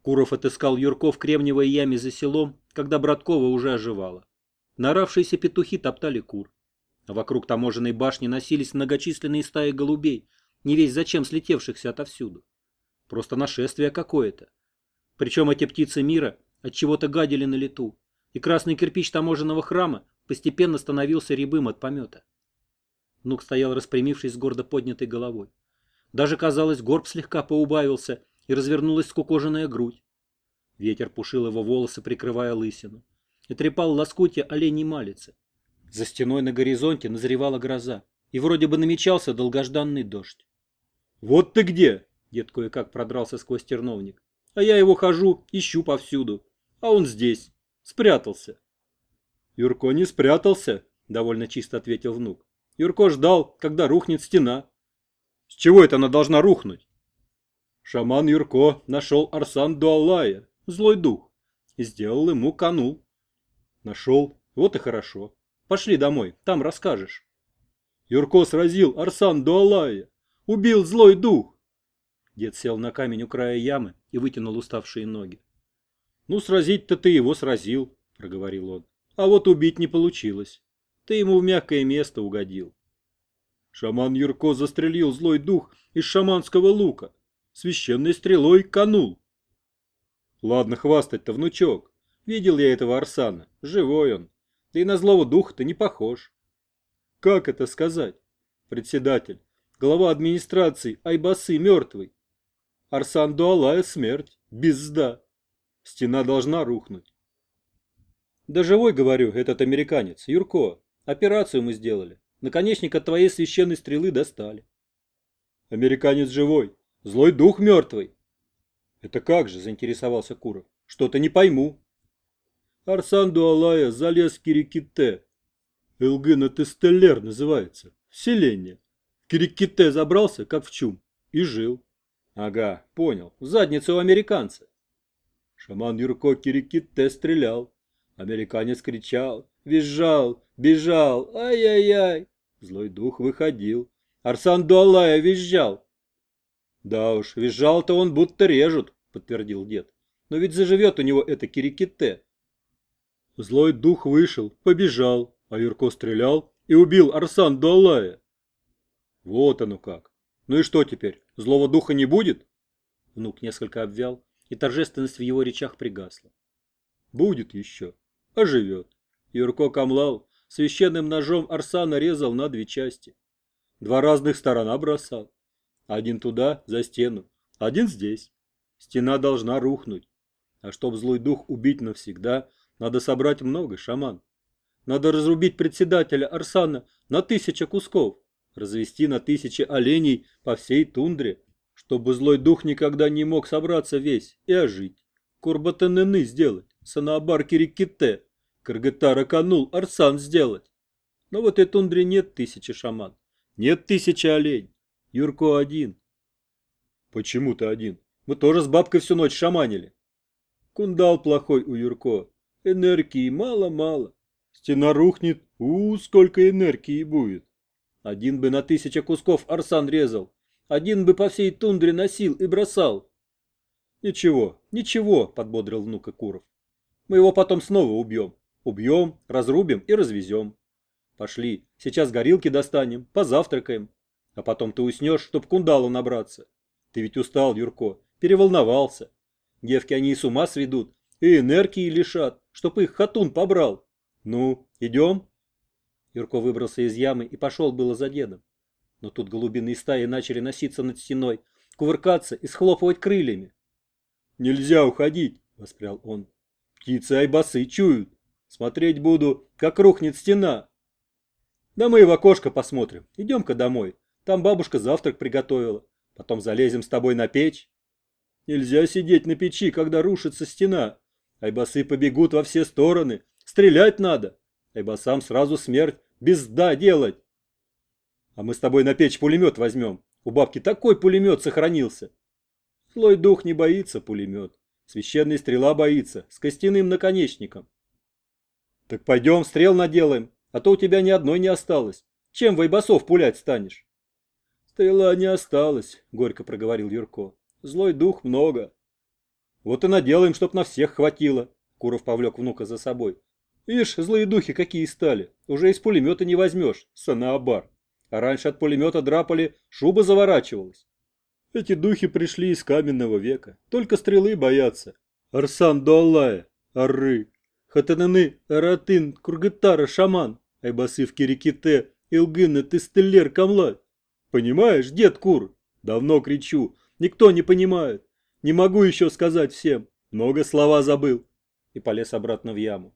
Куров отыскал Юрко в кремниевой яме за селом, когда Браткова уже оживала. Наоравшиеся петухи топтали кур. А вокруг таможенной башни носились многочисленные стаи голубей, не весь зачем слетевшихся отовсюду. Просто нашествие какое-то. Причем эти птицы мира от чего-то гадили на лету, и красный кирпич таможенного храма постепенно становился рябым от помета. Внук стоял, распрямившись с гордо поднятой головой. Даже, казалось, горб слегка поубавился, и развернулась скукоженная грудь. Ветер пушил его волосы, прикрывая лысину, и трепал лоскутья оленей малицы. За стеной на горизонте назревала гроза, и вроде бы намечался долгожданный дождь. «Вот ты где!» — дед кое-как продрался сквозь терновник. «А я его хожу, ищу повсюду. А он здесь. Спрятался». «Юрко не спрятался», — довольно чисто ответил внук. «Юрко ждал, когда рухнет стена». «С чего это она должна рухнуть?» Шаман Юрко нашел Арсан-Дуалая, злой дух, и сделал ему канул. Нашел, вот и хорошо. Пошли домой, там расскажешь. Юрко сразил Арсан-Дуалая, убил злой дух. Дед сел на камень у края ямы и вытянул уставшие ноги. Ну, сразить-то ты его сразил, проговорил он. А вот убить не получилось. Ты ему в мягкое место угодил. Шаман Юрко застрелил злой дух из шаманского лука. Священной стрелой канул. Ладно хвастать-то, внучок. Видел я этого Арсана. Живой он. Да и на злого духа-то не похож. Как это сказать? Председатель, глава администрации Айбасы мертвый. Арсан Дуалая смерть. Безда. Стена должна рухнуть. Да живой, говорю, этот американец. Юрко, операцию мы сделали. Наконечник от твоей священной стрелы достали. Американец живой. Злой дух мертвый. Это как же, заинтересовался Куров. Что-то не пойму. Арсан Дуалая залез в Кириките. Элгына Тестеллер называется. Селение. В Кириките забрался, как в чум, и жил. Ага, понял. В задницу у американца. Шаман Юрко Кириките стрелял. Американец кричал, визжал, бежал. Ай-яй-яй. Злой дух выходил. Арсан Дуалая визжал. Да уж, визжал-то он будто режут, подтвердил дед. Но ведь заживет у него это Кириките. Злой дух вышел, побежал, а Юрко стрелял и убил Арсан Дуалая. Вот оно как. Ну и что теперь, злого духа не будет? Внук несколько обвял, и торжественность в его речах пригасла. Будет еще, оживет. Юрко камлал, священным ножом Арсана резал на 2 части. 2 разных сторона бросал. Один туда, за стену, один здесь. Стена должна рухнуть. А чтоб злой дух убить навсегда, надо собрать много, шаман. Надо разрубить председателя Арсана на 1000 кусков, развести на 1000 оленей по всей тундре, чтобы злой дух никогда не мог собраться весь и ожить. Курбатанены сделать, Санаабар Кириките, Кыргытара Канул Арсан сделать. Но в этой тундре нет 1000 шаман, нет 1000 оленей. Юрко один. Почему ты один? Мы тоже с бабкой всю ночь шаманили. Кундал плохой у Юрко. Энергии мало-мало. Стена рухнет, сколько энергии будет. Один бы на 1000 кусков Арсан резал. Один бы по всей тундре носил и бросал. Ничего, ничего, подбодрил внука Куров. Мы его потом снова убьем. Убьем, разрубим и развезем. Пошли, сейчас горилки достанем, позавтракаем. А потом ты уснешь, чтоб кундалу набраться. Ты ведь устал, Юрко, переволновался. Девки они и с ума сведут, и энергии лишат, чтоб их хатун побрал. Ну, идем? Юрко выбрался из ямы и пошел было за дедом. Но тут голубиные стаи начали носиться над стеной, кувыркаться и схлопывать крыльями. Нельзя уходить, воспрял он. Птицы айбасы чуют. Смотреть буду, как рухнет стена. Да мы и в окошко посмотрим. Идем-ка домой. Там бабушка завтрак приготовила. Потом залезем с тобой на печь. Нельзя сидеть на печи, когда рушится стена. Айбасы побегут во все стороны. Стрелять надо. Айбасам сразу смерть. Безда делать. А мы с тобой на печь пулемет возьмем. У бабки такой пулемет сохранился. Злой дух не боится пулемет. Священная стрела боится. С костяным наконечником. Так пойдем стрел наделаем. А то у тебя ни одной не осталось. Чем в айбасов пулять станешь? Стрела не осталась, горько проговорил Юрко. Злой дух много. Вот и наделаем, чтоб на всех хватило. Куров повлек внука за собой. Ишь, злые духи какие стали. Уже из пулемета не возьмешь, санаабар. А раньше от пулемета драпали, шуба заворачивалась. Эти духи пришли из каменного века. Только стрелы боятся. Арсан дуаллая, арры. Хатананы, аратын, кургытара, шаман. Айбасы в кириките, илгына, тыстеллер, камлад. Понимаешь, дед Кур? Давно кричу. Никто не понимает. Не могу еще сказать всем. Много слова забыл. И полез обратно в яму.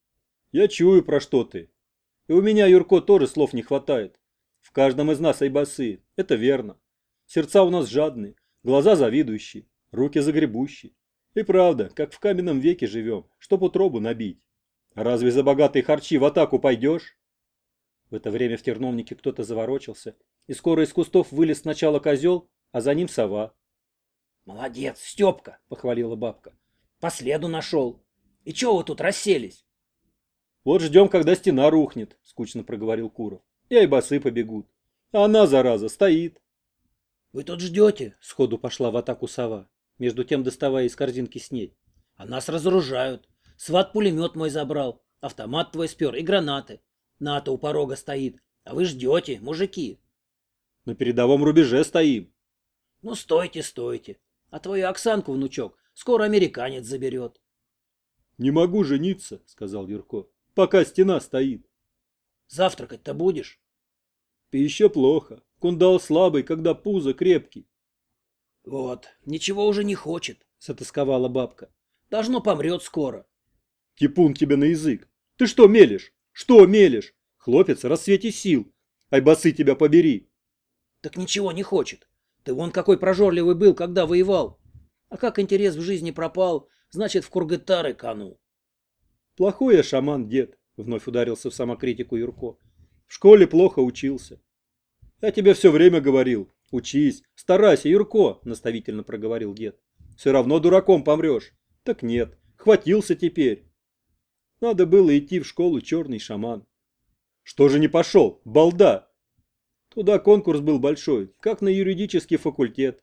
Я чую, про что ты. И у меня, Юрко, тоже слов не хватает. В каждом из нас айбасы. Это верно. Сердца у нас жадные, глаза завидующие, руки загребущие. И правда, как в каменном веке живем, чтоб утробу набить. А разве за богатые харчи в атаку пойдешь? В это время в терновнике кто-то заворочился, и скоро из кустов вылез сначала козел, а за ним сова. «Молодец, Степка!» — похвалила бабка. «По следу нашел. И чего вы тут расселись?» Вот ждем, когда стена рухнет, скучно проговорил Куров. И айбасы побегут. А она, зараза, стоит. «Вы тут ждете?» — сходу пошла в атаку сова, между тем доставая из корзинки снедь. «А нас разоружают. Сват пулемет мой забрал, автомат твой спер и гранаты. НАТО у порога стоит. А вы ждете, мужики?» На передовом рубеже стоим. «Ну, стойте, стойте. А твою Оксанку, внучок, скоро американец заберет». Не могу жениться, сказал Юрко, пока стена стоит. «Завтракать-то будешь?» Еще плохо. Кундал слабый, когда пузо крепкий. «Вот, ничего уже не хочет», — Затасковала бабка. «Должно помрет скоро». Типун тебе на язык. Ты что мелешь? Что мелешь? Хлопец, рассвете сил. Айбасы тебя побери. «Так ничего не хочет. Ты вон какой прожорливый был, когда воевал. А как интерес в жизни пропал, значит, в кургытары канул». Плохой я шаман, дед, вновь ударился в самокритику Юрко. В школе плохо учился. Я тебе все время говорил. Учись, старайся, Юрко, наставительно проговорил дед. Все равно дураком помрешь. Так нет, хватился теперь. Надо было идти в школу черный шаман. Что же не пошел, балда? Туда конкурс был большой, как на юридический факультет.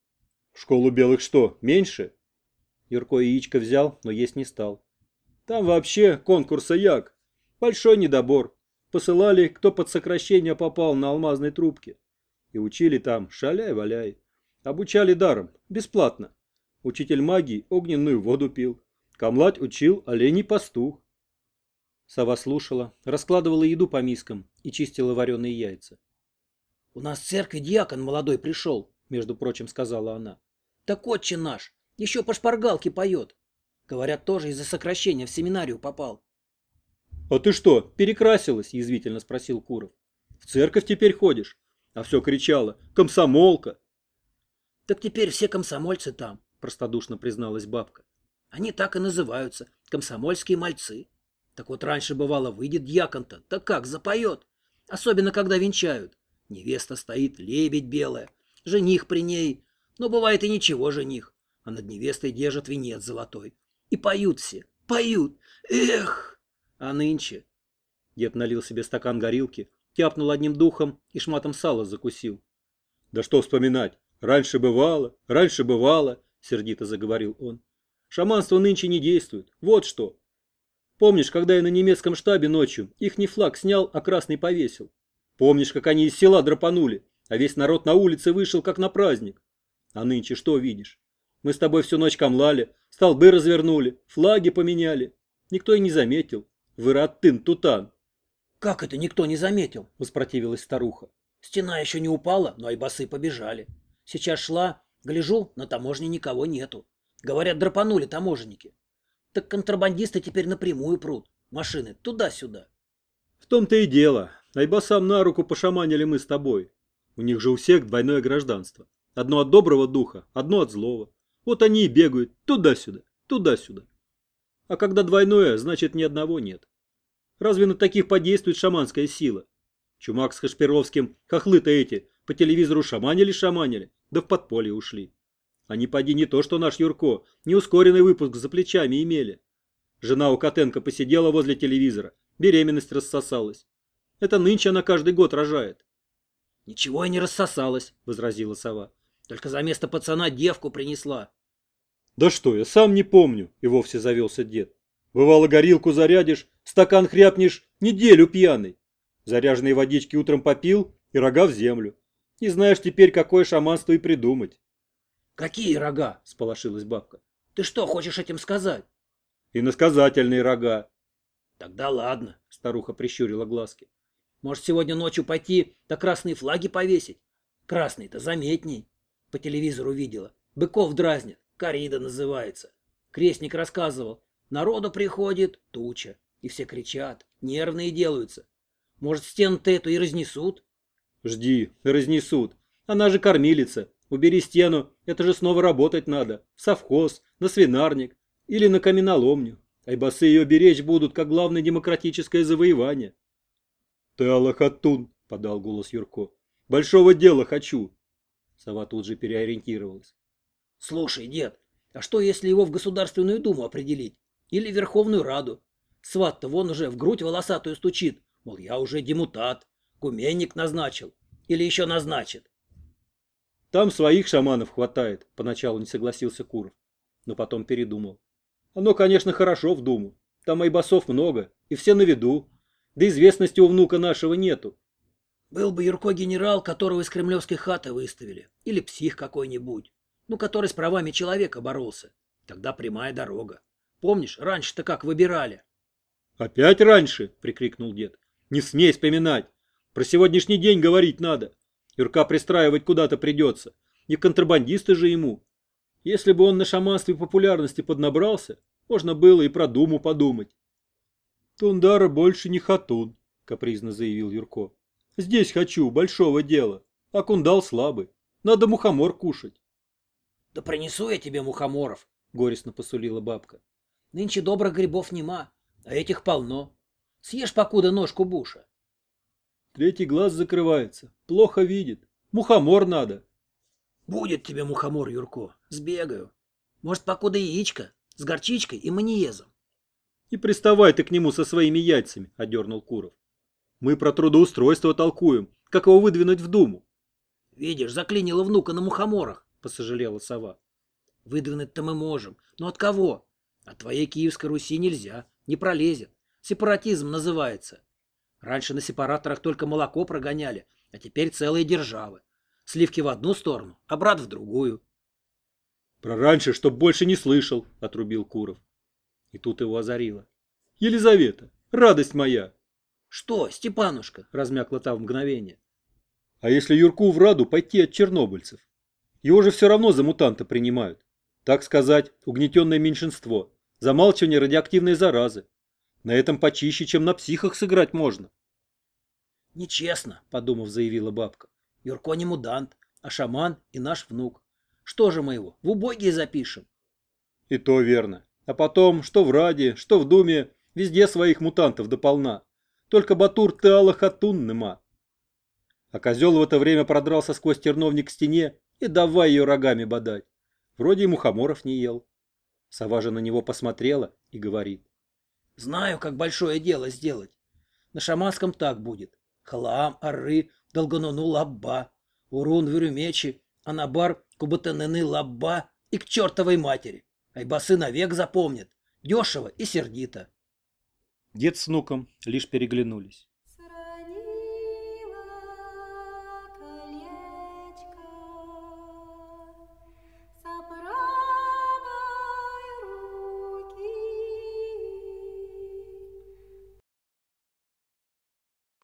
В школу белых что, меньше? Юрко яичко взял, но есть не стал. Там вообще конкурса як. Большой недобор. Посылали, кто под сокращение попал на алмазной трубке. И учили там, шаляй-валяй. Обучали даром, бесплатно. Учитель магии огненную воду пил. Камлать учил оленей пастух. Сова слушала, раскладывала еду по мискам и чистила вареные яйца. «У нас в церкви дьякон молодой пришел», — между прочим, сказала она. «Так отче наш, еще по шпаргалке поет. Говорят, тоже из-за сокращения в семинарию попал». «А ты что, перекрасилась?» – язвительно спросил Куров. «В церковь теперь ходишь?» А все кричала: «Комсомолка!» «Так теперь все комсомольцы там», — простодушно призналась бабка. «Они так и называются, комсомольские мальцы. Так вот раньше бывало, выйдет дьякон-то, так как запоет. Особенно, когда венчают. Невеста стоит, лебедь белая, жених при ней. Но бывает и ничего жених, а над невестой держат венец золотой. И поют все, поют. Эх! А нынче...» Дед налил себе стакан горилки, тяпнул одним духом и шматом сала закусил. «Да что вспоминать? Раньше бывало, сердито заговорил он. «Шаманство нынче не действует. Вот что. Помнишь, когда я на немецком штабе ночью ихний флаг снял, а красный повесил? Помнишь, как они из села драпанули, а весь народ на улице вышел, как на праздник? А нынче что видишь? Мы с тобой всю ночь камлали, столбы развернули, флаги поменяли. Никто и не заметил. Выраттын-тутан». «Как это никто не заметил?» — воспротивилась старуха. «Стена еще не упала, но айбасы побежали. Сейчас шла, гляжу, на таможне никого нету. Говорят, драпанули таможенники. Так контрабандисты теперь напрямую прут. Машины туда-сюда». «В том-то и дело. Айбасам на руку пошаманили мы с тобой. У них же у всех двойное гражданство. Одно от доброго духа, одно от злого. Вот они и бегают туда-сюда, туда-сюда. А когда двойное, значит ни одного нет. Разве на таких подействует шаманская сила? Чумак с Кашпировским, хохлы-то эти, по телевизору шаманили, да в подполье ушли. Они поди не то, что наш Юрко, неускоренный выпуск за плечами имели. Жена у Котенко посидела возле телевизора, беременность рассосалась. Это нынче она каждый год рожает». «Ничего и не рассосалась», — возразила сова. «Только за место пацана девку принесла». Да что, я сам не помню, и вовсе завелся дед. Бывало, горилку зарядишь, стакан хряпнешь, неделю пьяный. Заряженные водички утром попил и рога в землю. Не знаешь теперь, какое шаманство и придумать. Какие рога? Сполошилась бабка. Ты что хочешь этим сказать? Иносказательные рога. Тогда ладно, старуха прищурила глазки. Может, сегодня ночью пойти да красные флаги повесить? Красный-то заметней. По телевизору видела. Быков дразнят. Коррида называется. Крестник рассказывал. Народу приходит туча. И все кричат. Нервные делаются. Может, стену-то эту и разнесут? Жди, разнесут. Она же кормилица. Убери стену, это же снова работать надо. В совхоз, на свинарник или на каменоломню. Айбасы ее беречь будут, как главное демократическое завоевание. Ты Аллахатун, подал голос Юрко. Большого дела хочу. Сова тут же переориентировалась. Слушай, дед, а что, если его в Государственную Думу определить? Или в Верховную Раду? Сват-то вон уже в грудь волосатую стучит. Мол, я уже демутат, гуменник назначил. Или еще назначит. Там своих шаманов хватает, поначалу не согласился Куров, но потом передумал. Оно, конечно, хорошо в Думу. Там айбасов много, и все на виду. Да известности у внука нашего нету. Был бы Юрко генерал, которого из кремлевской хаты выставили. Или псих какой-нибудь. Ну, который с правами человека боролся. Тогда прямая дорога. Помнишь, раньше-то как выбирали? Опять раньше, прикрикнул дед. Не смей вспоминать. Про сегодняшний день говорить надо. Юрка пристраивать куда-то придется. Не контрабандисты же ему. Если бы он на шаманстве популярности поднабрался, можно было и про Думу подумать. Тундара больше не хатун, капризно заявил Юрко. Здесь хочу, большого дела. А кундал слабый. Надо мухомор кушать. Да принесу я тебе мухоморов, горестно посулила бабка. Нынче добрых грибов нема, а этих полно. Съешь покуда ножку буша. Третий глаз закрывается, плохо видит. Мухомор надо. Будет тебе мухомор, Юрко, сбегаю. Может, покуда яичко с горчичкой и маниезом. Не приставай ты к нему со своими яйцами, одернул Куров. Мы про трудоустройство толкуем, как его выдвинуть в Думу. Видишь, заклинило внука на мухоморах, посожалела сова. Выдвинуть-то мы можем, но от кого? От твоей Киевской Руси нельзя, не пролезет. Сепаратизм называется. Раньше на сепараторах только молоко прогоняли, а теперь целые державы. Сливки в одну сторону, а брат в другую. Про раньше, чтоб больше не слышал, отрубил Куров. И тут его озарило. Елизавета, радость моя. Что, Степанушка, размякла та в мгновение. А если Юрку в Раду пойти от чернобыльцев? Его же все равно за мутанта принимают. Так сказать, угнетенное меньшинство. Замалчивание радиоактивной заразы. На этом почище, чем на психах сыграть можно. Нечестно, подумав, заявила бабка. Юрко не мудант, а шаман и наш внук. Что же мы его, в убогие запишем? И то верно. А потом, что в Раде, что в Думе, везде своих мутантов дополна. Только Батур Теала Хатун нема. А козел в это время продрался сквозь терновник к стене и давай ее рогами бодать. Вроде и мухоморов не ел. Сова же на него посмотрела и говорит. Знаю, как большое дело сделать. На шаманском так будет. Халаам, Арры, Долгонуну, Лабба, Урун, Вюрюмечи, Анабар, Кубатанены, Лабба и к чертовой матери. Айбасы навек запомнят. Дешево и сердито. Дед с внуком лишь переглянулись.